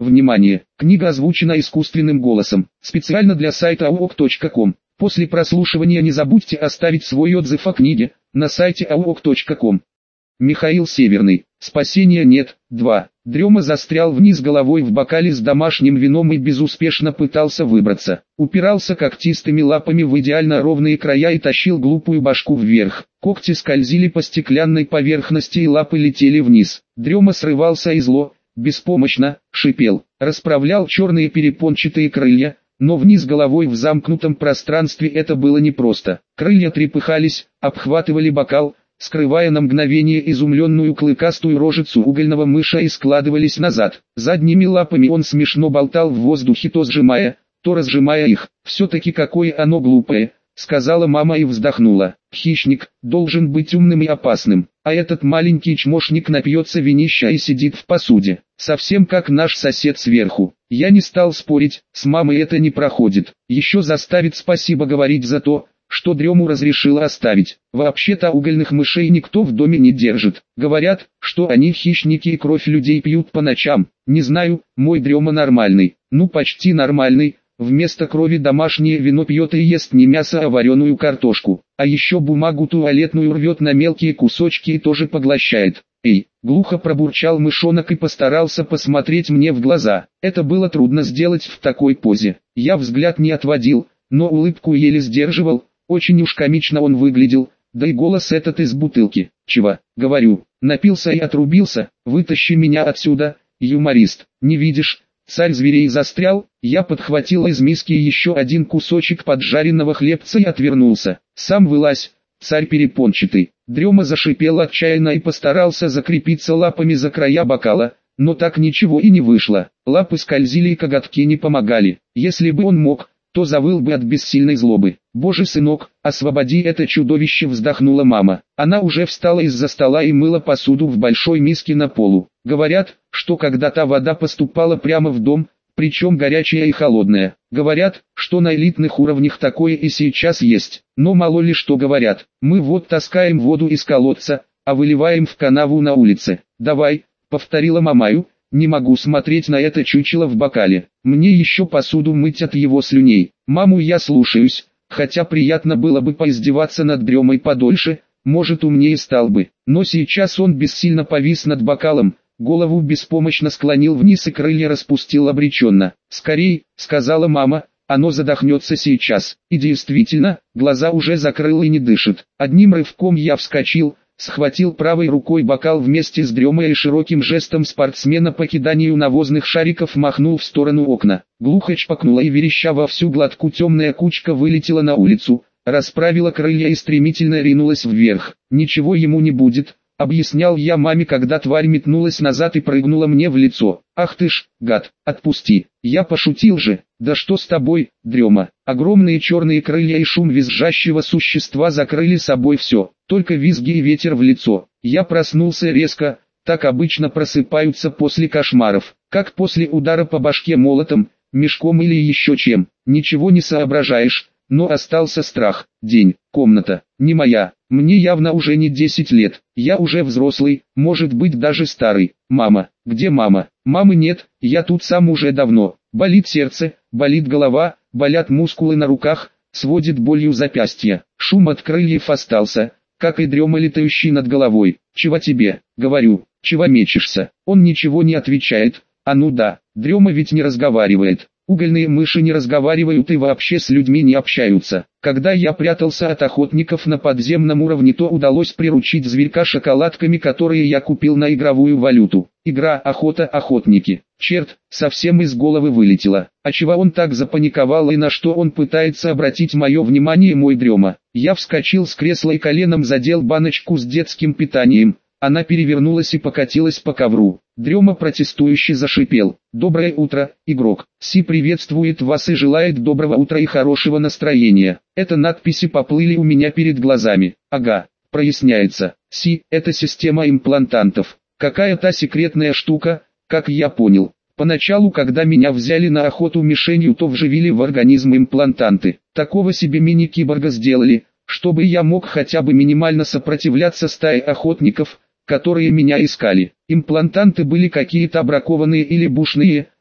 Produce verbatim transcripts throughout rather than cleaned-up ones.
Внимание! Книга озвучена искусственным голосом, специально для сайта аок точка ком. После прослушивания не забудьте оставить свой отзыв о книге на сайте аок точка ком. Михаил Северный. Спасения нет. два. Дрема застрял вниз головой в бокале с домашним вином и безуспешно пытался выбраться. Упирался когтистыми лапами в идеально ровные края и тащил глупую башку вверх. Когти скользили по стеклянной поверхности и лапы летели вниз. Дрема срывался и зло, беспомощно, шипел. Расправлял черные перепончатые крылья, но вниз головой в замкнутом пространстве это было непросто. Крылья трепыхались, обхватывали бокал, скрывая на мгновение изумленную клыкастую рожицу угольного мыша и складывались назад. Задними лапами он смешно болтал в воздухе, то сжимая, то разжимая их. «Все-таки какое оно глупое», — сказала мама и вздохнула. «Хищник должен быть умным и опасным, а этот маленький чмошник напьется винища и сидит в посуде, совсем как наш сосед сверху». Я не стал спорить, с мамой это не проходит. Еще заставит спасибо говорить за то, что Дрему разрешила оставить. Вообще-то угольных мышей никто в доме не держит. Говорят, что они хищники и кровь людей пьют по ночам. Не знаю, мой Дрема нормальный, ну почти нормальный. Вместо крови домашнее вино пьет и ест не мясо, а вареную картошку. А еще бумагу туалетную рвет на мелкие кусочки и тоже поглощает. «Эй!» — глухо пробурчал мышонок и постарался посмотреть мне в глаза. Это было трудно сделать в такой позе. Я взгляд не отводил, но улыбку еле сдерживал. Очень уж комично он выглядел, да и голос этот из бутылки. «Чего?» — говорю. «Напился и отрубился, вытащи меня отсюда, юморист. Не видишь, царь зверей застрял». Я подхватил из миски еще один кусочек поджаренного хлебца и отвернулся. «Сам вылазь, царь перепончатый». Дрема зашипел отчаянно и постарался закрепиться лапами за края бокала, но так ничего и не вышло. Лапы скользили и коготки не помогали. Если бы он мог, то завыл бы от бессильной злобы. «Боже, сынок, освободи это чудовище!» — вздохнула мама. Она уже встала из-за стола и мыла посуду в большой миске на полу. Говорят, что когда-то вода поступала прямо в дом, причем горячая и холодная. Говорят, что на элитных уровнях такое и сейчас есть. Но мало ли что говорят. Мы вот таскаем воду из колодца, а выливаем в канаву на улице. «Давай», — повторила мамаю. «Не могу смотреть на это чучело в бокале. Мне еще посуду мыть от его слюней». «Маму я слушаюсь, хотя приятно было бы поиздеваться над Дремой подольше, может умнее стал бы». Но сейчас он бессильно повис над бокалом, голову беспомощно склонил вниз и крылья распустил обреченно. «Скорей», — сказала мама, — «оно задохнется сейчас». И действительно, глаза уже закрыл и не дышит. Одним рывком я вскочил, схватил правой рукой бокал вместе с Дремой и широким жестом спортсмена по киданию навозных шариков махнул в сторону окна. Глухо чпокнула и вереща во всю глотку темная кучка вылетела на улицу, расправила крылья и стремительно ринулась вверх. «Ничего ему не будет», — объяснял я маме, когда тварь метнулась назад и прыгнула мне в лицо. «Ах ты ж, гад, отпусти». Я пошутил же. «Да что с тобой, Дрема?» Огромные черные крылья и шум визжащего существа закрыли собой все, только визги и ветер в лицо. Я проснулся резко, так обычно просыпаются после кошмаров, как после удара по башке молотом, мешком или еще чем. Ничего не соображаешь, но остался страх. День, комната, не моя, мне явно уже не десять лет, я уже взрослый, может быть даже старый. Мама, где мама? Мамы нет, я тут сам уже давно. Болит сердце, болит голова, болят мускулы на руках, сводит болью запястья. Шум от крыльев остался, как и Дрема, летающий над головой. «Чего тебе?» — говорю. «Чего мечешься?» Он ничего не отвечает. А ну да, Дрема ведь не разговаривает. Угольные мыши не разговаривают и вообще с людьми не общаются. Когда я прятался от охотников на подземном уровне, то удалось приручить зверька шоколадками, которые я купил на игровую валюту. Игра «Охота, охотники». Черт, совсем из головы вылетело. А чего он так запаниковал и на что он пытается обратить мое внимание, мой Дрема? Я вскочил с кресла и коленом задел баночку с детским питанием. Она перевернулась и покатилась по ковру. Дрема протестующе зашипел. «Доброе утро, игрок. Си приветствует вас и желает доброго утра и хорошего настроения». Это надписи поплыли у меня перед глазами. Ага, проясняется. Си – это система имплантантов. Какая-то секретная штука, как я понял. Поначалу, когда меня взяли на охоту мишенью, то вживили в организм имплантанты. Такого себе мини-киборга сделали, чтобы я мог хотя бы минимально сопротивляться стае охотников, которые меня искали. Имплантанты были какие-то бракованные или бушные,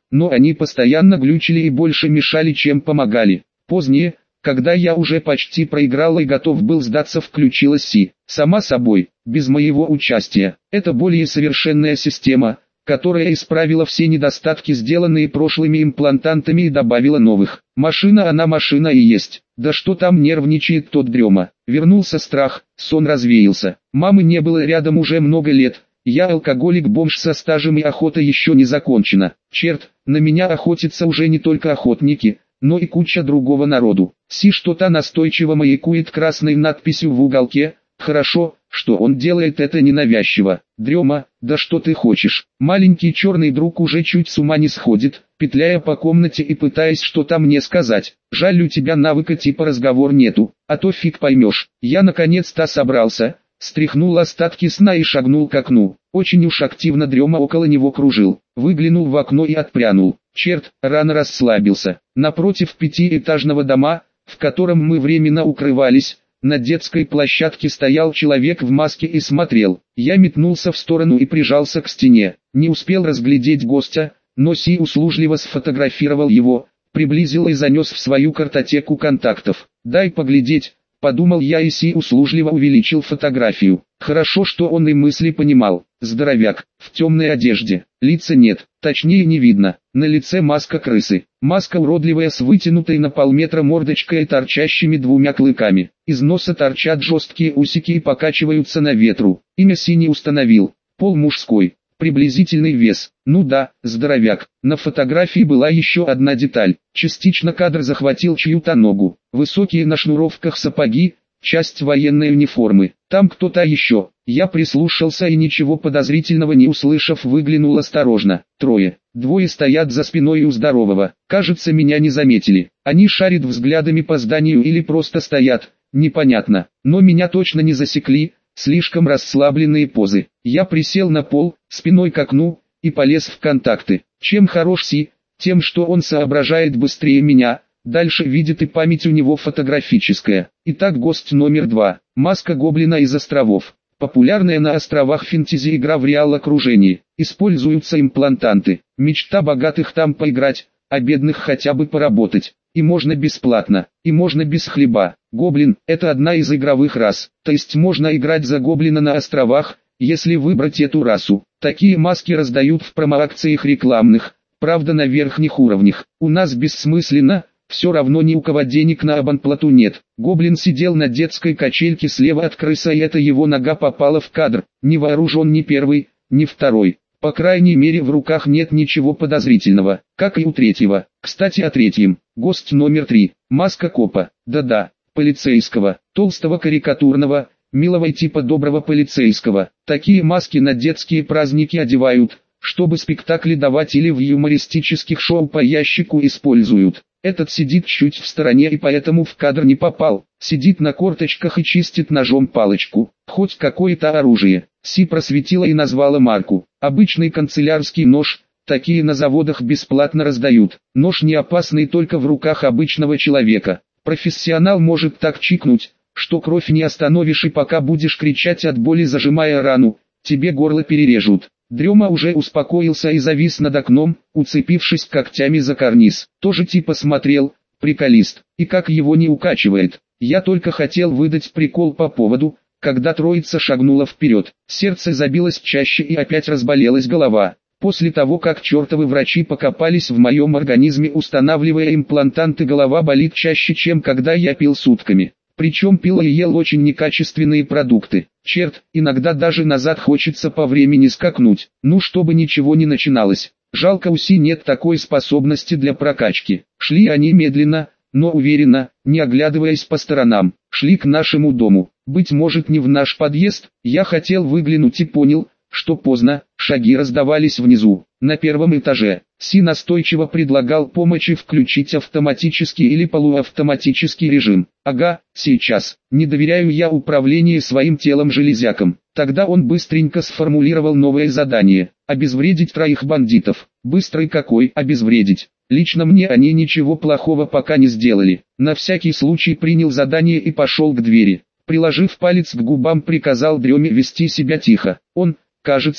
но они постоянно глючили и больше мешали, чем помогали. Позднее, когда я уже почти проиграл и готов был сдаться, включилась Си. Сама собой, без моего участия. Это более совершенная система, которая исправила все недостатки, сделанные прошлыми имплантантами, и добавила новых. Машина она машина и есть. Да что там нервничает тот дрема. Вернулся страх, сон развеялся. Мамы не было рядом уже много лет. Я алкоголик-бомж со стажем, и охота еще не закончена. Черт, на меня охотятся уже не только охотники, но и куча другого народу. Си что-то настойчиво маякует красной надписью в уголке. Хорошо, что он делает это ненавязчиво. Дрема, да что ты хочешь? Маленький черный друг уже чуть с ума не сходит, петляя по комнате и пытаясь что-то мне сказать. Жаль, у тебя навыка типа разговор нету, а то фиг поймешь. Я наконец-то собрался, стряхнул остатки сна и шагнул к окну. Очень уж активно дрема около него кружил. Выглянул в окно и отпрянул. Черт, рано расслабился. Напротив пятиэтажного дома, в котором мы временно укрывались, на детской площадке стоял человек в маске и смотрел. Я метнулся в сторону и прижался к стене. Не успел разглядеть гостя, но Си услужливо сфотографировал его, приблизил и занес в свою картотеку контактов. «Дай поглядеть», — подумал я, и Си услужливо увеличил фотографию. Хорошо, что он и мысли понимал. Здоровяк, в темной одежде, лица нет, точнее не видно, на лице маска крысы. Маска уродливая с вытянутой на полметра мордочкой и торчащими двумя клыками. Из носа торчат жесткие усики и покачиваются на ветру. Имя Си не установил, пол мужской, приблизительный вес. Ну да, здоровяк. На фотографии была еще одна деталь. Частично кадр захватил чью-то ногу. Высокие на шнуровках сапоги, часть военной униформы. Там кто-то еще. Я прислушался и, ничего подозрительного не услышав, выглянул осторожно. Трое. Двое стоят за спиной у здорового. Кажется, меня не заметили. Они шарят взглядами по зданию или просто стоят. Непонятно. Но меня точно не засекли. Слишком расслабленные позы. Я присел на пол, спиной к окну, и полез в контакты. Чем хорош Си? Тем, что он соображает быстрее меня. Дальше видит, и память у него фотографическая. Итак, гость номер два. Маска гоблина из островов. Популярная на островах фэнтези игра в реал-окружении. Используются имплантанты. Мечта богатых там поиграть, а бедных хотя бы поработать. И можно бесплатно, и можно без хлеба. Гоблин – это одна из игровых рас. То есть можно играть за гоблина на островах, если выбрать эту расу. Такие маски раздают в промоакциях рекламных, правда на верхних уровнях. У нас бессмысленно. Все равно ни у кого денег на абонплату нет. Гоблин сидел на детской качельке слева от крыса, и эта его нога попала в кадр. Не вооружен ни первый, ни второй. По крайней мере, в руках нет ничего подозрительного, как и у третьего. Кстати, о третьем. Гость номер три. Маска копа. Да-да, полицейского, толстого, карикатурного, милого и типа доброго полицейского. Такие маски на детские праздники одевают, чтобы спектакли давать или в юмористических шоу по ящику используют. Этот сидит чуть в стороне и поэтому в кадр не попал. Сидит на корточках и чистит ножом палочку. Хоть какое-то оружие. Си просветила и назвала марку. Обычный канцелярский нож. Такие на заводах бесплатно раздают. Нож не опасный только в руках обычного человека. Профессионал может так чикнуть, что кровь не остановишь, и пока будешь кричать от боли, зажимая рану, тебе горло перережут. Дрема уже успокоился и завис над окном, уцепившись когтями за карниз. Тоже типа смотрел, приколист, и как его не укачивает. Я только хотел выдать прикол по поводу, когда троица шагнула вперед. Сердце забилось чаще и опять разболелась голова. После того, как чертовы врачи покопались в моем организме, устанавливая имплантанты, голова болит чаще, чем когда я пил сутками. Причем пил и ел очень некачественные продукты. Черт, иногда даже назад хочется по времени скакнуть. Ну, чтобы ничего не начиналось. Жалко, у Си нет такой способности для прокачки. Шли они медленно, но уверенно, не оглядываясь по сторонам. Шли к нашему дому. Быть может, не в наш подъезд. Я хотел выглянуть и понял, что поздно. Шаги раздавались внизу, на первом этаже. Си настойчиво предлагал помощи включить автоматический или полуавтоматический режим. Ага, сейчас. Не доверяю я управлению своим телом железякам. Тогда он быстренько сформулировал новое задание. Обезвредить троих бандитов. Быстрый какой обезвредить? Лично мне они ничего плохого пока не сделали. На всякий случай принял задание и пошел к двери. Приложив палец к губам, приказал Дреме вести себя тихо. Он, кажется,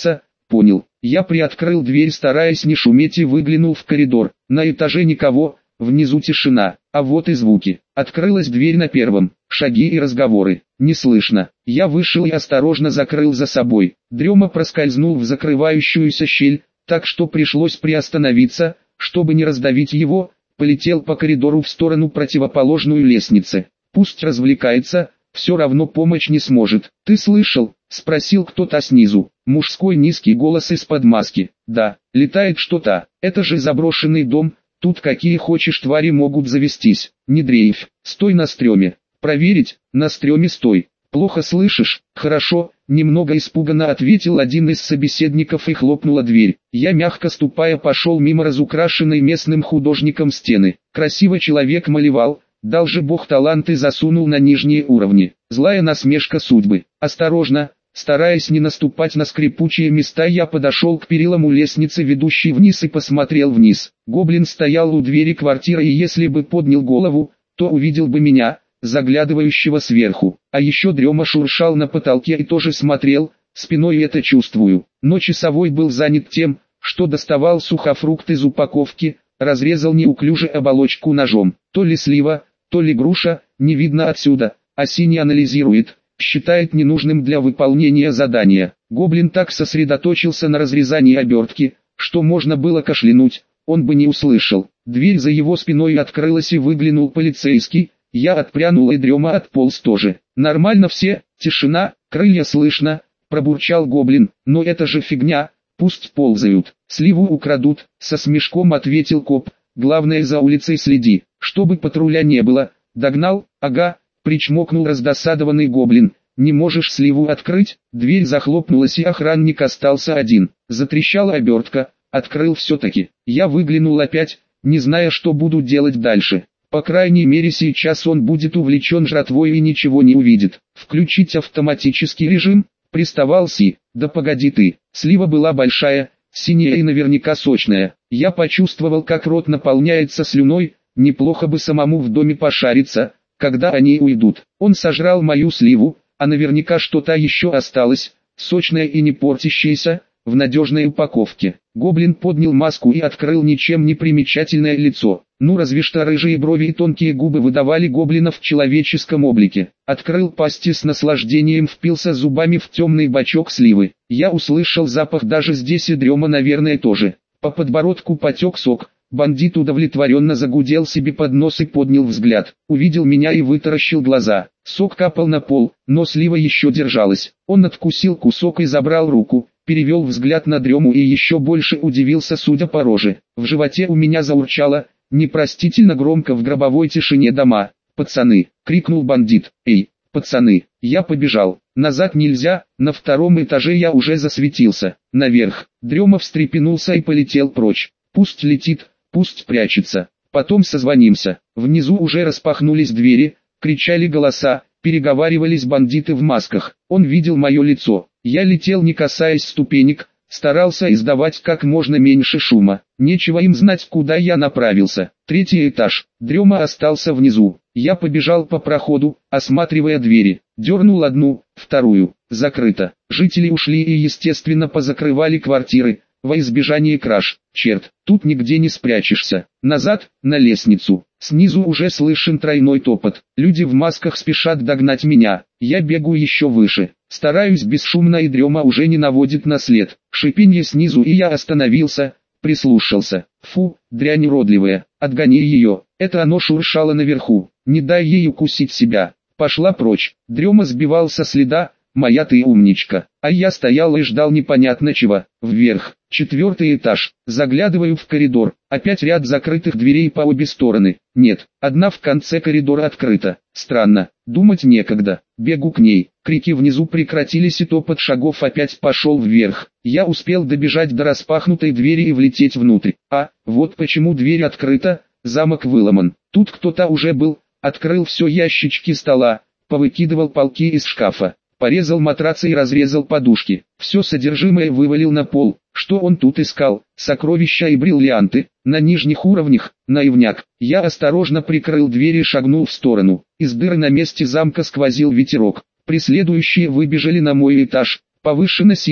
Понял. Я приоткрыл дверь, стараясь не шуметь, и выглянул в коридор. На этаже никого, внизу тишина, а вот и звуки. Открылась дверь на первом, шаги и разговоры. Не слышно. Я вышел и осторожно закрыл за собой. Дрема проскользнул в закрывающуюся щель, так что пришлось приостановиться, чтобы не раздавить его, полетел по коридору в сторону противоположную лестнице. Пусть развлекается, все равно помочь не сможет. «Ты слышал?» — спросил кто-то снизу. Мужской низкий голос из-под маски. «Да, летает что-то. Это же заброшенный дом, тут какие хочешь твари могут завестись. Не дрейфь, стой на стреме». «Проверить?» «На стреме стой». «Плохо слышишь?» «Хорошо», — немного испуганно ответил один из собеседников и хлопнула дверь. Я, мягко ступая, пошел мимо разукрашенной местным художником стены. Красиво человек малевал, дал же Бог талант и засунул на нижние уровни. Злая насмешка судьбы. Осторожно, стараясь не наступать на скрипучие места, я подошел к перилам у лестницы, ведущей вниз, и посмотрел вниз. Гоблин стоял у двери квартиры, и если бы поднял голову, то увидел бы меня, заглядывающего сверху. А еще Дрема шуршал на потолке и тоже смотрел, спиной это чувствую. Но часовой был занят тем, что доставал сухофрукт из упаковки, разрезал неуклюже оболочку ножом. То ли слива, то ли груша, не видно отсюда, а синий анализирует, считает ненужным для выполнения задания. Гоблин так сосредоточился на разрезании обертки, что можно было кашлянуть, он бы не услышал. Дверь за его спиной открылась и выглянул полицейский. Я отпрянул, и Дрема отполз тоже. «Нормально все, тишина, крылья слышно», — пробурчал Гоблин. «Но это же фигня, пусть ползают, сливу украдут», — со смешком ответил коп. «Главное, за улицей следи, чтобы патруля не было». «Догнал?» «Ага», — причмокнул раздосадованный Гоблин. «Не можешь сливу открыть?» Дверь захлопнулась, и охранник остался один. Затрещала обертка, открыл все-таки. Я выглянул опять, не зная, что буду делать дальше. По крайней мере, сейчас он будет увлечен жратвой и ничего не увидит. «Включить автоматический режим?» — приставал Си. «Да погоди ты». Слива была большая, синяя и наверняка сочная. Я почувствовал, как рот наполняется слюной. Неплохо бы самому в доме пошариться, когда они уйдут. Он сожрал мою сливу, а наверняка что-то еще осталось, сочное и не портящееся, в надежной упаковке. Гоблин поднял маску и открыл ничем не примечательное лицо. Ну разве что рыжие брови и тонкие губы выдавали гоблина в человеческом облике. Открыл пасть и с наслаждением впился зубами в темный бачок сливы. Я услышал запах даже здесь, и Дрема, наверное, тоже. По подбородку потек сок. Бандит удовлетворенно загудел себе под нос и поднял взгляд. Увидел меня и вытаращил глаза. Сок капал на пол, но слива еще держалась. Он откусил кусок и забрал руку. Перевел взгляд на Дрему и еще больше удивился, судя по роже. В животе у меня заурчало, непростительно громко в гробовой тишине дома. «Пацаны!» — крикнул бандит. «Эй, пацаны!» Я побежал. Назад нельзя, на втором этаже я уже засветился. Наверх. Дрема встрепенулся и полетел прочь. Пусть летит, пусть прячется. Потом созвонимся. Внизу уже распахнулись двери, кричали голоса, переговаривались бандиты в масках. Он видел мое лицо. Я летел, не касаясь ступенек, старался издавать как можно меньше шума. Нечего им знать, куда я направился. Третий этаж. Дрема остался внизу. Я побежал по проходу, осматривая двери. Дернул одну, вторую. Закрыто. Жители ушли и, естественно, позакрывали квартиры, во избежание краж. Черт, тут нигде не спрячешься. Назад, на лестницу. Снизу уже слышен тройной топот. Люди в масках спешат догнать меня. Я бегу еще выше. Стараюсь бесшумно, и Дрема уже не наводит на след. Шипенье снизу, и я остановился, прислушался. Фу, дрянь уродливая, отгони ее. Это оно шуршало наверху. Не дай ей укусить себя. Пошла прочь. Дрема сбивал со следа. Моя ты умничка. А я стоял и ждал непонятно чего. Вверх. Четвертый этаж. Заглядываю в коридор. Опять ряд закрытых дверей по обе стороны. Нет, одна в конце коридора открыта. Странно. Думать некогда. Бегу к ней. Крики внизу прекратились, и топот шагов опять пошел вверх. Я успел добежать до распахнутой двери и влететь внутрь. А, вот почему дверь открыта. Замок выломан. Тут кто-то уже был. Открыл все ящички стола. Повыкидывал полки из шкафа. Порезал матрацы и разрезал подушки. Все содержимое вывалил на пол. Что он тут искал? Сокровища и бриллианты. На нижних уровнях. Наивняк. Я осторожно прикрыл дверь и шагнул в сторону. Из дыры на месте замка сквозил ветерок. Преследующие выбежали на мой этаж. Повышена сила.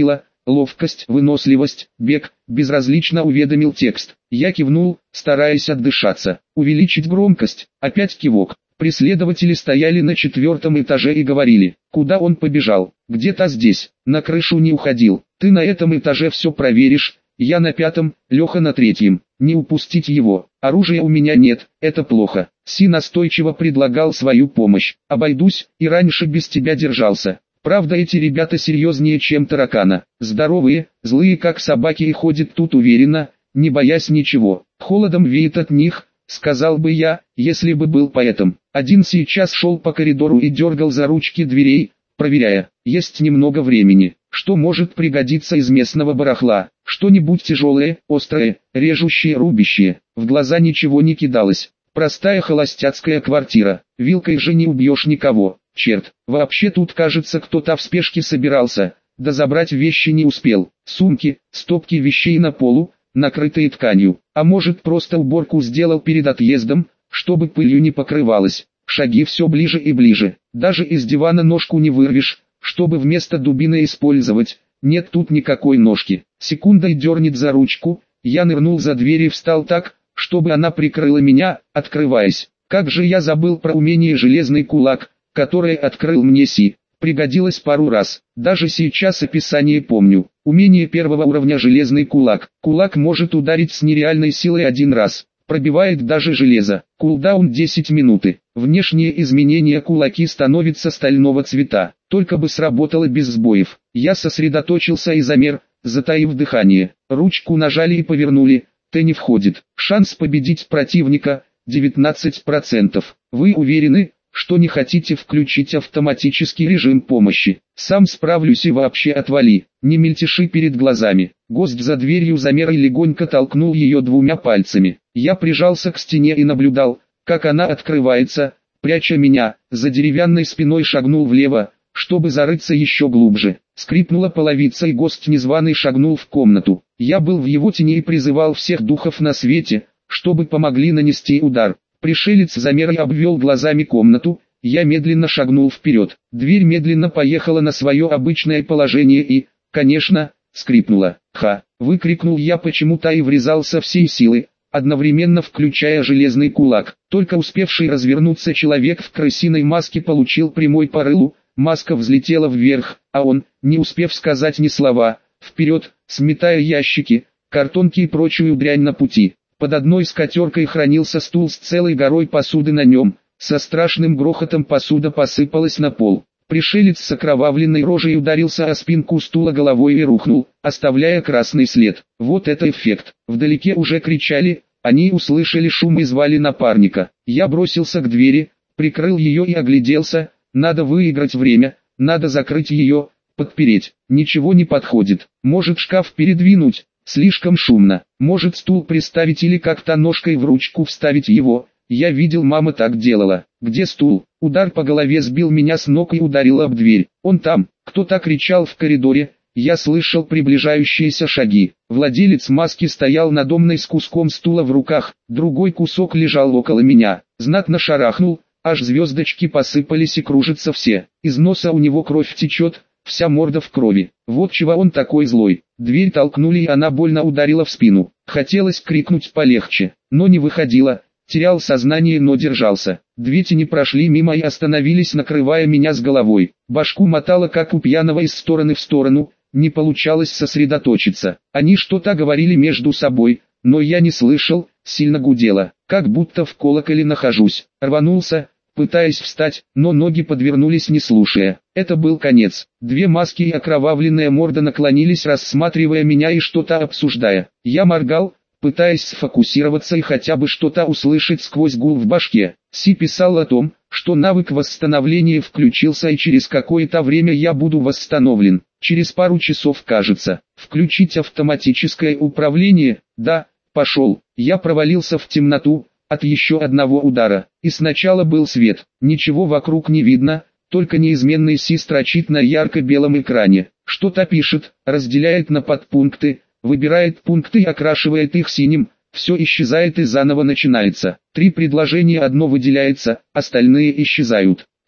ловкость, выносливость, бег, безразлично уведомил текст. Я кивнул, стараясь отдышаться. Увеличить громкость, опять кивок. Преследователи стояли на четвертом этаже и говорили, куда он побежал, где-то здесь, на крышу не уходил, ты на этом этаже все проверишь, я на пятом, Леха на третьем, не упустить его, оружия у меня нет, это плохо. Си настойчиво предлагал свою помощь, обойдусь, и раньше без тебя держался. Правда, эти ребята серьезнее, чем таракана, здоровые, злые как собаки и ходят тут уверенно, не боясь ничего, холодом веет от них, сказал бы я, если бы был поэтом. Один сейчас шел по коридору и дергал за ручки дверей, проверяя, есть немного времени, что может пригодиться из местного барахла, что-нибудь тяжелое, острое, режущее, рубящее. В глаза ничего не кидалось. Простая холостяцкая квартира, вилкой же не убьешь никого. Черт, вообще тут кажется кто-то в спешке собирался, да забрать вещи не успел. Сумки, стопки вещей на полу, накрытые тканью, а может просто уборку сделал перед отъездом, чтобы пылью не покрывалась. Шаги все ближе и ближе, даже из дивана ножку не вырвешь, чтобы вместо дубины использовать, нет тут никакой ножки. Секундой дернет за ручку, я нырнул за дверь и встал так, чтобы она прикрыла меня, открываясь. Как же я забыл про умение железный кулак, которое открыл мне Си. Пригодилось пару раз, даже сейчас описание помню. Умение первого уровня железный кулак. Кулак может ударить с нереальной силой один раз, пробивает даже железо. Кулдаун десять минуты. Внешние изменения: кулаки становятся стального цвета. Только бы сработало без сбоев. Я сосредоточился и замер, затаив дыхание. Ручку нажали и повернули. Т не входит. Шанс победить противника девятнадцать процентов. Вы уверены, что не хотите включить автоматический режим помощи? Сам справлюсь и вообще отвали. Не мельтеши перед глазами. Гость за дверью замер и легонько толкнул ее двумя пальцами. Я прижался к стене и наблюдал, как она открывается, пряча меня. За деревянной спиной шагнул влево, чтобы зарыться еще глубже. Скрипнула половица и гость незваный шагнул в комнату. Я был в его тени и призывал всех духов на свете, чтобы помогли нанести удар. Пришелец замер и обвел глазами комнату, я медленно шагнул вперед. Дверь медленно поехала на свое обычное положение и, конечно, скрипнула. «Ха!» — выкрикнул я почему-то и врезался всей силы, одновременно включая железный кулак. Только успевший развернуться человек в крысиной маске получил прямой по рылу, маска взлетела вверх, а он, не успев сказать ни слова, вперед, сметая ящики, картонки и прочую дрянь на пути. Под одной скатеркой хранился стул с целой горой посуды на нем. Со страшным грохотом посуда посыпалась на пол. Пришелец с окровавленной рожей ударился о спинку стула головой и рухнул, оставляя красный след. Вот это эффект. Вдалеке уже кричали, они услышали шум и звали напарника. Я бросился к двери, прикрыл ее и огляделся. Надо выиграть время, надо закрыть ее, подпереть. Ничего не подходит. Может шкаф передвинуть? Слишком шумно. Может стул приставить или как-то ножкой в ручку вставить его. Я видел, мама так делала. Где стул? Удар по голове сбил меня с ног и ударил об дверь. Он там. Кто-то кричал в коридоре. Я слышал приближающиеся шаги. Владелец маски стоял надо мной с куском стула в руках. Другой кусок лежал около меня. Знатно шарахнул. Аж звездочки посыпались и кружатся все. Из носа у него кровь течет. Вся морда в крови. Вот чего он такой злой. Дверь толкнули и она больно ударила в спину. Хотелось крикнуть полегче, но не выходило. Терял сознание, но держался. Две тени прошли мимо и остановились, накрывая меня с головой. Башку мотало как у пьяного из стороны в сторону. Не получалось сосредоточиться. Они что-то говорили между собой, но я не слышал. Сильно гудело, как будто в колоколе нахожусь. Рванулся, пытаясь встать, но ноги подвернулись, не слушая. Это был конец. Две маски и окровавленная морда наклонились, рассматривая меня и что-то обсуждая. Я моргал, пытаясь сфокусироваться и хотя бы что-то услышать сквозь гул в башке. Си писал о том, что навык восстановления включился и через какое-то время я буду восстановлен. Через пару часов, кажется. Включить автоматическое управление? Да, пошел. Я провалился в темноту от еще одного удара. И сначала был свет. Ничего вокруг не видно, только неизменный Си строчит на ярко-белом экране. Что-то пишет, разделяет на подпункты, выбирает пункты и окрашивает их синим. Все исчезает и заново начинается. Три предложения, одно выделяется, остальные исчезают.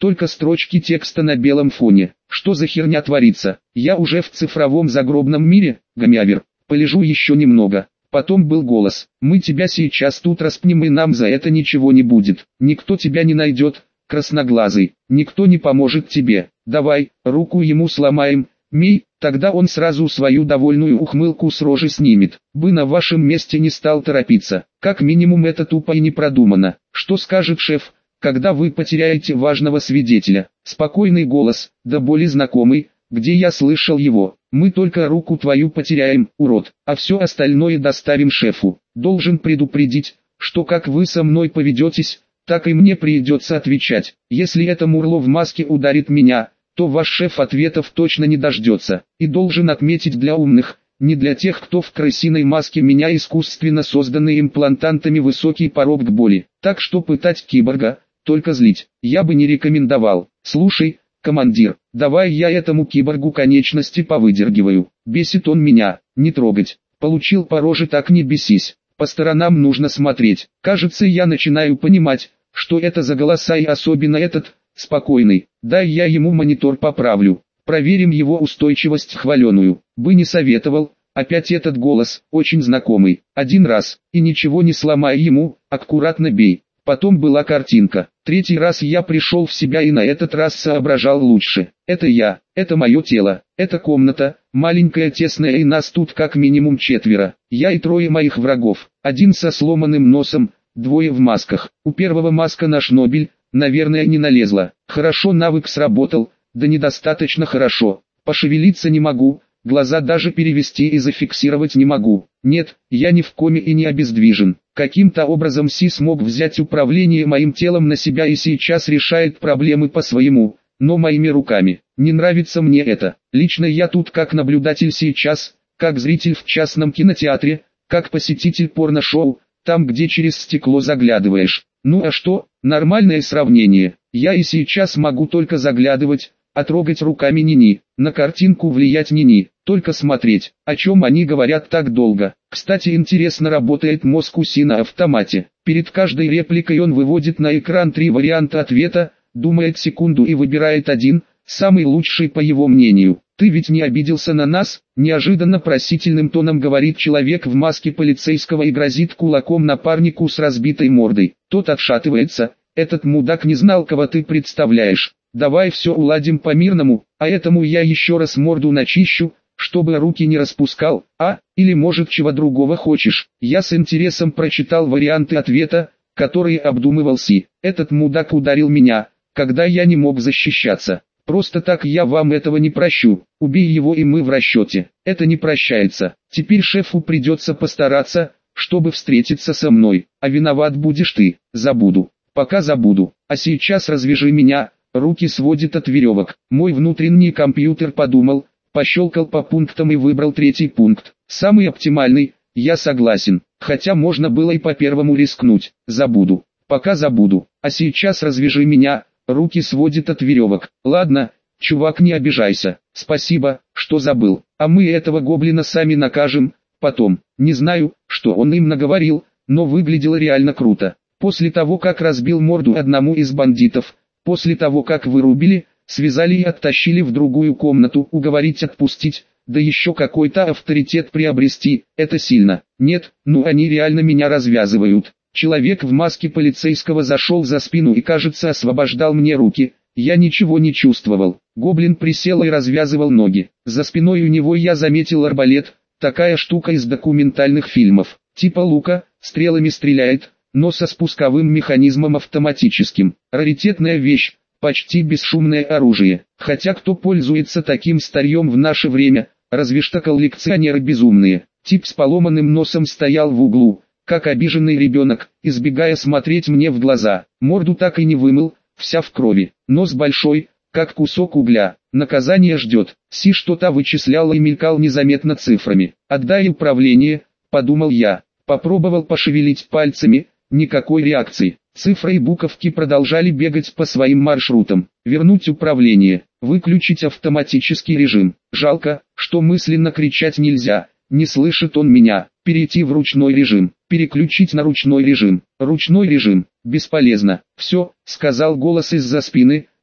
только строчки текста на белом фоне. Что за херня творится? Я уже в цифровом загробном мире, Гомявер. Полежу еще немного. Потом был голос: мы тебя сейчас тут распнем, и нам за это ничего не будет. Никто тебя не найдет, красноглазый. Никто не поможет тебе. Давай, руку ему сломаем. Мей, тогда он сразу свою довольную ухмылку с рожи снимет. Бы на вашем месте не стал торопиться. Как минимум это тупо и не продумано. Что скажет шеф, когда вы потеряете важного свидетеля? Спокойный голос, да более знакомый, где я слышал его. Мы только руку твою потеряем, урод, а все остальное доставим шефу. Должен предупредить, что как вы со мной поведетесь, так и мне придется отвечать. Если это мурло в маске ударит меня, то ваш шеф ответов точно не дождется. И должен отметить для умных, не для тех, кто в крысиной маске, меня искусственно созданный имплантантами высокий порог к боли. Так что пытать киборга, только злить, я бы не рекомендовал. Слушай, командир, давай я этому киборгу конечности повыдергиваю. Бесит он меня, не трогать. Получил по роже, так не бесись. По сторонам нужно смотреть. Кажется, я начинаю понимать, что это за голоса, и особенно этот, спокойный. Дай я ему монитор поправлю. Проверим его устойчивость хваленую. Бы не советовал. Опять этот голос, очень знакомый. Один раз, и ничего не сломай ему, аккуратно бей. Потом была картинка. Третий раз я пришел в себя, и на этот раз соображал лучше. Это я, это мое тело, это комната, маленькая тесная, и нас тут как минимум четверо. Я и трое моих врагов. Один со сломанным носом, двое в масках. У первого маска на шнобель, наверное, не налезла. Хорошо навык сработал, да недостаточно хорошо. Пошевелиться не могу, глаза даже перевести и зафиксировать не могу. Нет, я не в коме и не обездвижен. Каким-то образом Си смог взять управление моим телом на себя и сейчас решает проблемы по-своему, но моими руками. Не нравится мне это. Лично я тут как наблюдатель сейчас, как зритель в частном кинотеатре, как посетитель порно-шоу, там где через стекло заглядываешь. Ну а что, нормальное сравнение. Я и сейчас могу только заглядывать, а трогать руками ни-ни. На картинку влиять ни-ни, только смотреть. О чем они говорят так долго? Кстати, интересно, работает мозг у Си на автомате. Перед каждой репликой он выводит на экран три варианта ответа, думает секунду и выбирает один, самый лучший по его мнению. «Ты ведь не обиделся на нас?» – неожиданно просительным тоном говорит человек в маске полицейского и грозит кулаком напарнику с разбитой мордой. Тот отшатывается. «Этот мудак не знал, кого ты представляешь. Давай все уладим по-мирному, а этому я еще раз морду начищу, чтобы руки не распускал, а, или может чего другого хочешь». Я с интересом прочитал варианты ответа, которые обдумывал Си. «Этот мудак ударил меня, когда я не мог защищаться. Просто так я вам этого не прощу. Убей его, и мы в расчете. Это не прощается. Теперь шефу придется постараться, чтобы встретиться со мной, а виноват будешь ты. Забуду. Пока забуду. А сейчас развяжи меня». Руки сводит от веревок. Мой внутренний компьютер подумал, пощелкал по пунктам и выбрал третий пункт. Самый оптимальный, я согласен. Хотя можно было и по первому рискнуть. Забуду. Пока забуду. А сейчас развяжи меня. Руки сводит от веревок. Ладно, чувак, не обижайся. Спасибо, что забыл. А мы этого гоблина сами накажем. Потом. Не знаю, что он им наговорил, но выглядело реально круто. После того, как разбил морду одному из бандитов, после того, как вырубили, связали и оттащили в другую комнату, уговорить отпустить, да еще какой-то авторитет приобрести, это сильно. Нет, ну они реально меня развязывают. Человек в маске полицейского зашел за спину и, кажется, освобождал мне руки. Я ничего не чувствовал. Гоблин присел и развязывал ноги. За спиной у него я заметил арбалет, такая штука из документальных фильмов. Типа лука, стрелами стреляет, но со спусковым механизмом автоматическим. Раритетная вещь, почти бесшумное оружие. Хотя кто пользуется таким старьем в наше время, разве что коллекционеры безумные. Тип с поломанным носом стоял в углу, как обиженный ребенок, избегая смотреть мне в глаза. Морду так и не вымыл, вся в крови. Нос большой, как кусок угля. Наказание ждет. Си что-то вычислял и мелькал незаметно цифрами. «Отдай управление», — подумал я. Попробовал пошевелить пальцами. Никакой реакции. Цифры и буковки продолжали бегать по своим маршрутам. Вернуть управление. Выключить автоматический режим. Жалко, что мысленно кричать нельзя. Не слышит он меня. Перейти в ручной режим. Переключить на ручной режим. Ручной режим. Бесполезно. Все, сказал голос из-за спины.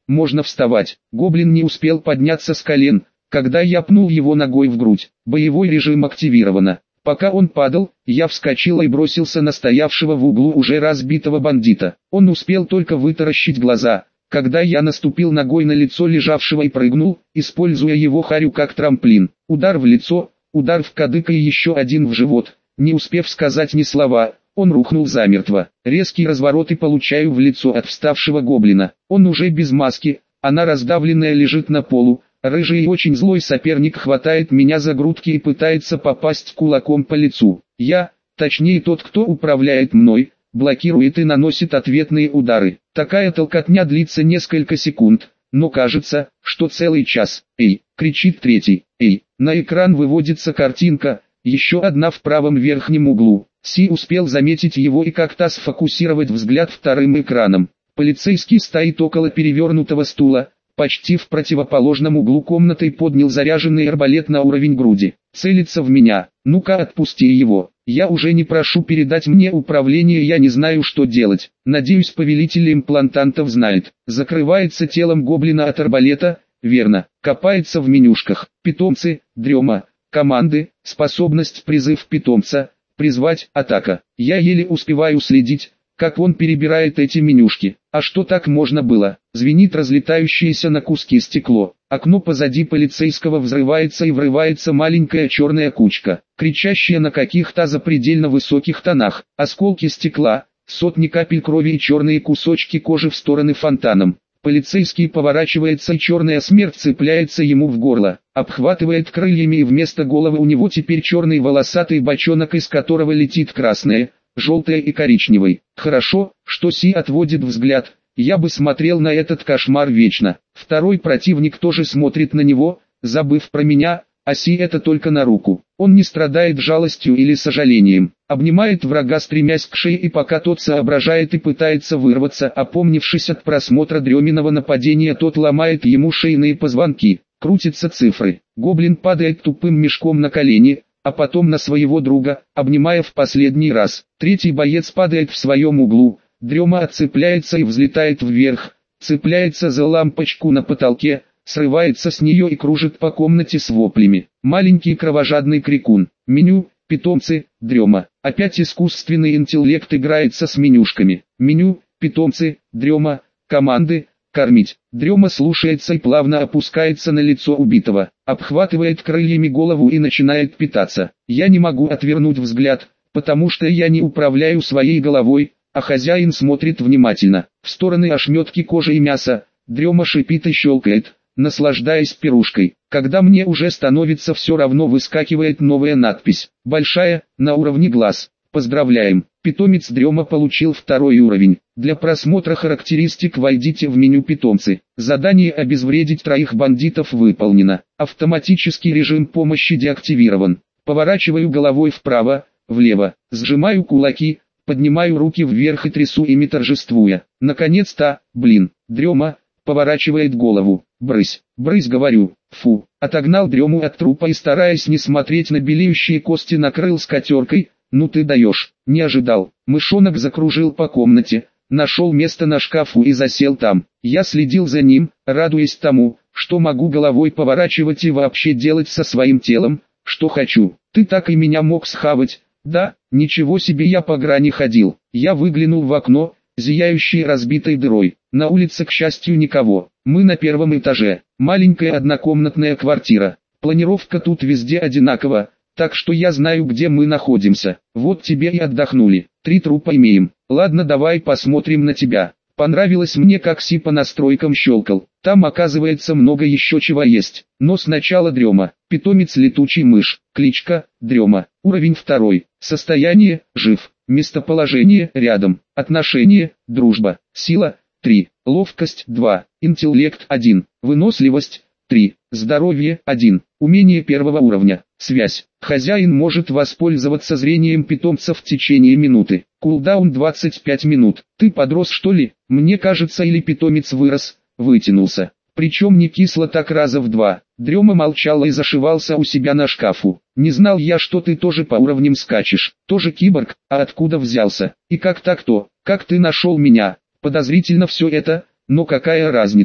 можно вставать. Гоблин не успел подняться с колен, когда я пнул его ногой в грудь. Боевой режим активировано. Пока он падал, я вскочил и бросился на стоявшего в углу уже разбитого бандита. Он успел только вытаращить глаза, когда я наступил ногой на лицо лежавшего и прыгнул, используя его харю как трамплин. Удар в лицо, удар в кадык и еще один в живот. Не успев сказать ни слова, он рухнул замертво. Резкий разворот и получаю в лицо от вставшего гоблина. Он уже без маски, она раздавленная лежит на полу. Рыжий и очень злой соперник хватает меня за грудки и пытается попасть кулаком по лицу. Я, точнее тот, кто управляет мной, блокирует и наносит ответные удары. Такая толкотня длится несколько секунд, но кажется, что целый час. «Эй!» — кричит третий. «Эй!» На экран выводится картинка, еще одна в правом верхнем углу. Си успел заметить его и как-то сфокусировать взгляд вторым экраном. Полицейский стоит около перевернутого стула. Почти в противоположном углу комнаты поднял заряженный арбалет на уровень груди. Целится в меня. Ну-ка отпусти его. Я уже не прошу передать мне управление, я не знаю, что делать. Надеюсь, повелитель имплантантов знает. Закрывается телом гоблина от арбалета, верно. Копается в менюшках. Питомцы, дрема, команды, способность призыв питомца, призвать, атака. Я еле успеваю следить, как он перебирает эти менюшки. А что так можно было? Звенит разлетающееся на куски стекло. Окно позади полицейского взрывается и врывается маленькая черная кучка, кричащая на каких-то запредельно высоких тонах. Осколки стекла, сотни капель крови и черные кусочки кожи в стороны фонтаном. Полицейский поворачивается и черная смерть цепляется ему в горло, обхватывает крыльями и вместо головы у него теперь черный волосатый бочонок, из которого летит красное, желтое и коричневый. Хорошо, что Си отводит взгляд, я бы смотрел на этот кошмар вечно. Второй противник тоже смотрит на него, забыв про меня, а Си это только на руку. Он не страдает жалостью или сожалением, обнимает врага, стремясь к шее, и пока тот соображает и пытается вырваться, опомнившись от просмотра дреминого нападения, тот ломает ему шейные позвонки. Крутятся цифры. Гоблин падает тупым мешком на колени, а потом на своего друга, обнимая в последний раз. Третий боец падает в своем углу, дрема отцепляется и взлетает вверх, цепляется за лампочку на потолке, срывается с нее и кружит по комнате с воплями. Маленький кровожадный крикун. Меню, питомцы, дрема. Опять искусственный интеллект играется с менюшками. Меню, питомцы, дрема, команды, кормить. Дрема слушается и плавно опускается на лицо убитого, обхватывает крыльями голову и начинает питаться. Я не могу отвернуть взгляд, потому что я не управляю своей головой, а хозяин смотрит внимательно. В стороны ошметки кожи и мяса. Дрема шипит и щелкает, наслаждаясь пирушкой. Когда мне уже становится все равно, выскакивает новая надпись. Большая, на уровне глаз. Поздравляем, питомец дрема получил второй уровень. Для просмотра характеристик войдите в меню питомцы. Задание обезвредить троих бандитов выполнено. Автоматический режим помощи деактивирован. Поворачиваю головой вправо, влево, сжимаю кулаки, поднимаю руки вверх и трясу ими, торжествуя. Наконец-то, блин, дрема, поворачивает голову. Брысь, брысь, говорю, фу. Отогнал дрему от трупа и, стараясь не смотреть на белеющие кости, накрыл скатеркой. Ну ты даешь, не ожидал. Мышонок закружил по комнате, нашел место на шкафу и засел там. Я следил за ним, радуясь тому, что могу головой поворачивать и вообще делать со своим телом, что хочу. Ты так и меня мог схавать, да? Ничего себе, я по грани ходил. Я выглянул в окно, зияющее разбитой дырой. На улице, к счастью, никого. Мы на первом этаже. Маленькая однокомнатная квартира. Планировка тут везде одинакова, так что я знаю, где мы находимся. Вот тебе и отдохнули. Три трупа имеем. Ладно, давай посмотрим на тебя. Понравилось мне, как Си по настройкам щелкал. Там, оказывается, много еще чего есть. Но сначала дрема. Питомец летучий мышь. Кличка дрема. Уровень второй. Состояние жив. Местоположение рядом. Отношение дружба. Сила три. Ловкость два. Интеллект один. Выносливость три. Здоровье один. Умение первого уровня. Связь. Хозяин может воспользоваться зрением питомца в течение минуты. Кулдаун двадцать пять минут. Ты подрос, что ли? Мне кажется, или питомец вырос, вытянулся. Причем не кисло, так раза в два. Дрема молчал и зашивался у себя на шкафу. Не знал я, что ты тоже по уровням скачешь. Тоже киборг, а откуда взялся? И как так-то? Как ты нашел меня? Подозрительно все это, но какая разница?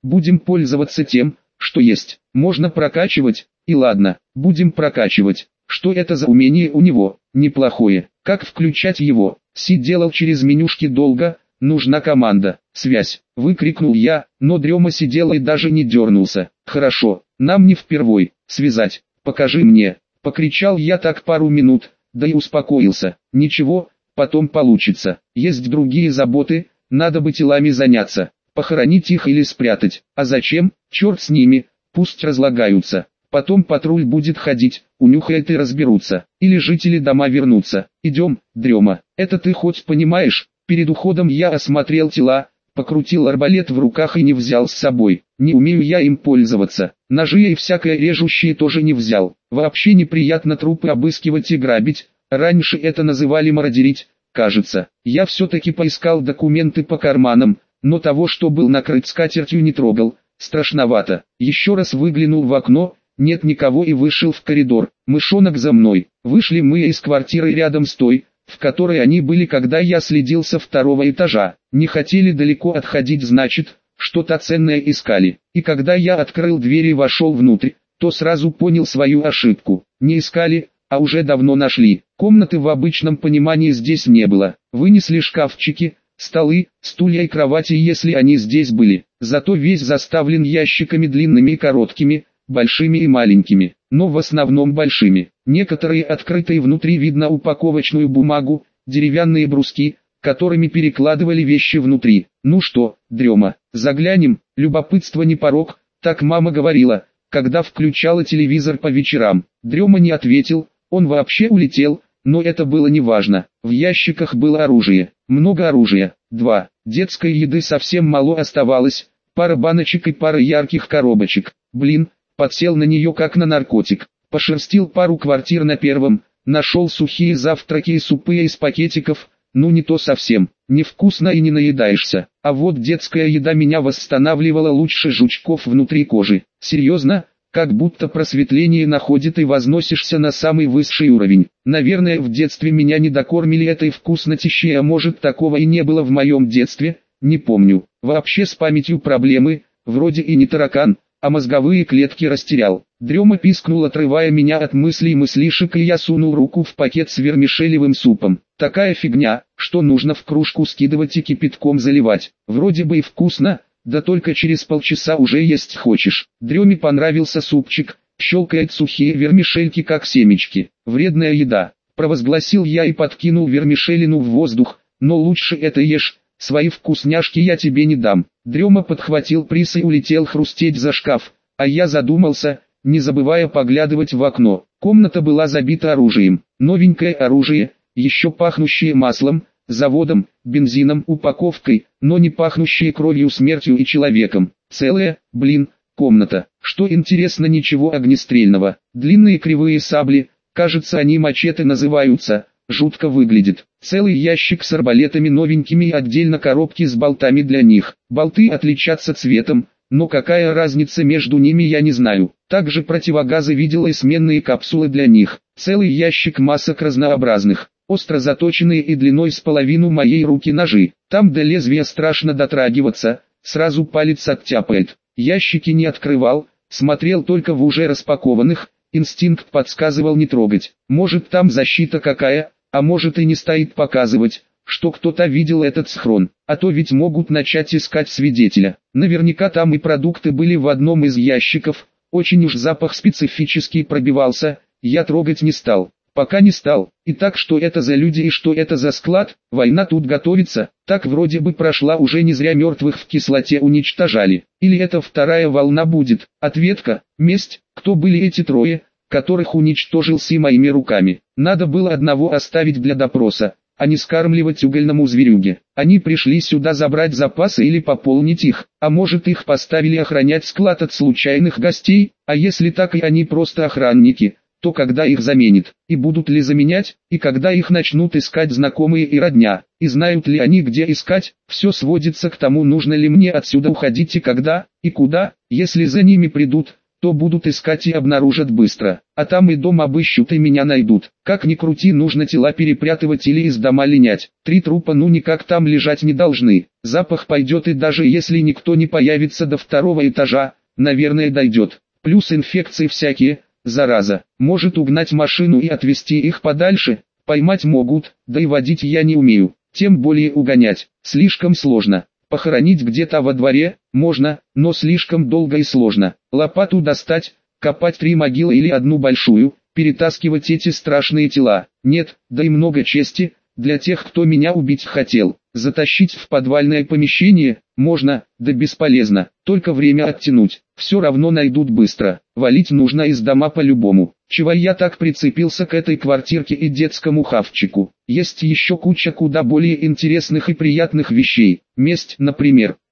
Будем пользоваться тем, что есть. Можно прокачивать, и ладно, будем прокачивать. Что это за умение у него? Неплохое. Как включать его? Си делал через менюшки долго, нужна команда. Связь. Выкрикнул я, но Дрема сидел и даже не дернулся. Хорошо, нам не впервой. Связать. Покажи мне. Покричал я так пару минут, да и успокоился. Ничего, потом получится. Есть другие заботы, надо бы телами заняться. Похоронить их или спрятать. А зачем? Черт с ними, пусть разлагаются. Потом патруль будет ходить, унюхает и разберутся. Или жители дома вернутся. Идем, Дрема. Это ты хоть понимаешь? Перед уходом я осмотрел тела, покрутил арбалет в руках и не взял с собой. Не умею я им пользоваться. Ножи и всякое режущее тоже не взял. Вообще неприятно трупы обыскивать и грабить. Раньше это называли мародерить, кажется. Я все-таки поискал документы по карманам, но того, что был накрыт скатертью, не трогал. Страшновато. Еще раз выглянул в окно. Нет никого и вышел в коридор. Мышонок за мной. Вышли мы из квартиры рядом с той, в которой они были, когда я следил со второго этажа. Не хотели далеко отходить, значит, что-то ценное искали. И когда я открыл дверь и вошел внутрь, то сразу понял свою ошибку. Не искали, а уже давно нашли. Комнаты в обычном понимании здесь не было. Вынесли шкафчики, столы, стулья и кровати, если они здесь были. Зато весь заставлен ящиками длинными и короткими, большими и маленькими, но в основном большими. Некоторые открыты и внутри видно упаковочную бумагу, деревянные бруски, которыми перекладывали вещи внутри. Ну что, Дрема, заглянем, любопытство не порок, так мама говорила, когда включала телевизор по вечерам. Дрема не ответил, он вообще улетел, но это было не важно. В ящиках было оружие, много оружия, два. Детской еды совсем мало оставалось, пара баночек и пара ярких коробочек. Блин, подсел на нее как на наркотик. Пошерстил пару квартир на первом, нашел сухие завтраки и супы из пакетиков, ну не то совсем, невкусно и не наедаешься. А вот детская еда меня восстанавливала лучше жучков внутри кожи. Серьезно? Как будто просветление находит и возносишься на самый высший уровень. Наверное, в детстве меня не докормили этой вкуснотищей, а может такого и не было в моем детстве, не помню. Вообще с памятью проблемы, вроде и не таракан, а мозговые клетки растерял. Дрема пискнул, отрывая меня от мыслей и мыслишек, и я сунул руку в пакет с вермишелевым супом. Такая фигня, что нужно в кружку скидывать и кипятком заливать. Вроде бы и вкусно, да только через полчаса уже есть хочешь. Дреме понравился супчик, щелкает сухие вермишельки как семечки. Вредная еда, провозгласил я и подкинул вермишелину в воздух, но лучше это ешь. Свои вкусняшки я тебе не дам. Дрема подхватил приз и улетел хрустеть за шкаф, а я задумался, не забывая поглядывать в окно. Комната была забита оружием, новенькое оружие, еще пахнущее маслом, заводом, бензином, упаковкой, но не пахнущее кровью, смертью и человеком. Целая, блин, комната. Что интересно, ничего огнестрельного. Длинные кривые сабли, кажется они мачете называются. Жутко выглядит. Целый ящик с арбалетами новенькими и отдельно коробки с болтами для них. Болты отличатся цветом, но какая разница между ними, я не знаю. Также противогазы видел и сменные капсулы для них. Целый ящик масок разнообразных, остро заточенные и длиной с половину моей руки ножи. Там до лезвия страшно дотрагиваться, сразу палец оттяпает. Ящики не открывал, смотрел только в уже распакованных. Инстинкт подсказывал не трогать. Может там защита какая, а может и не стоит показывать, что кто-то видел этот схрон, а то ведь могут начать искать свидетеля. Наверняка там и продукты были в одном из ящиков, очень уж запах специфический пробивался, я трогать не стал, пока не стал. Итак, что это за люди и что это за склад? Война тут готовится, так вроде бы прошла уже, не зря мертвых в кислоте уничтожали. Или это вторая волна будет? Ответка, месть. Кто были эти трое, которых уничтожил Си моими руками? Надо было одного оставить для допроса, а не скармливать угольному зверюге. Они пришли сюда забрать запасы или пополнить их, а может их поставили охранять склад от случайных гостей, а если так и они просто охранники, то когда их заменят, и будут ли заменять, и когда их начнут искать знакомые и родня, и знают ли они, где искать, все сводится к тому, нужно ли мне отсюда уходить и когда, и куда. Если за ними придут, то будут искать и обнаружат быстро. А там и дом обыщут и меня найдут. Как ни крути, нужно тела перепрятывать или из дома линять. Три трупа ну никак там лежать не должны. Запах пойдет, и даже если никто не появится до второго этажа, наверное дойдет. Плюс инфекции всякие, зараза. Может угнать машину и отвезти их подальше. Поймать могут, да и водить я не умею. Тем более угонять. Слишком сложно. Похоронить где-то во дворе можно, но слишком долго и сложно. Лопату достать, копать три могилы или одну большую, перетаскивать эти страшные тела. Нет, да и много чести для тех, кто меня убить хотел. Затащить в подвальное помещение можно, да бесполезно, только время оттянуть. Все равно найдут быстро. Валить нужно из дома по-любому. Чего я так прицепился к этой квартирке и детскому хавчику? Есть еще куча куда более интересных и приятных вещей. Месть, например.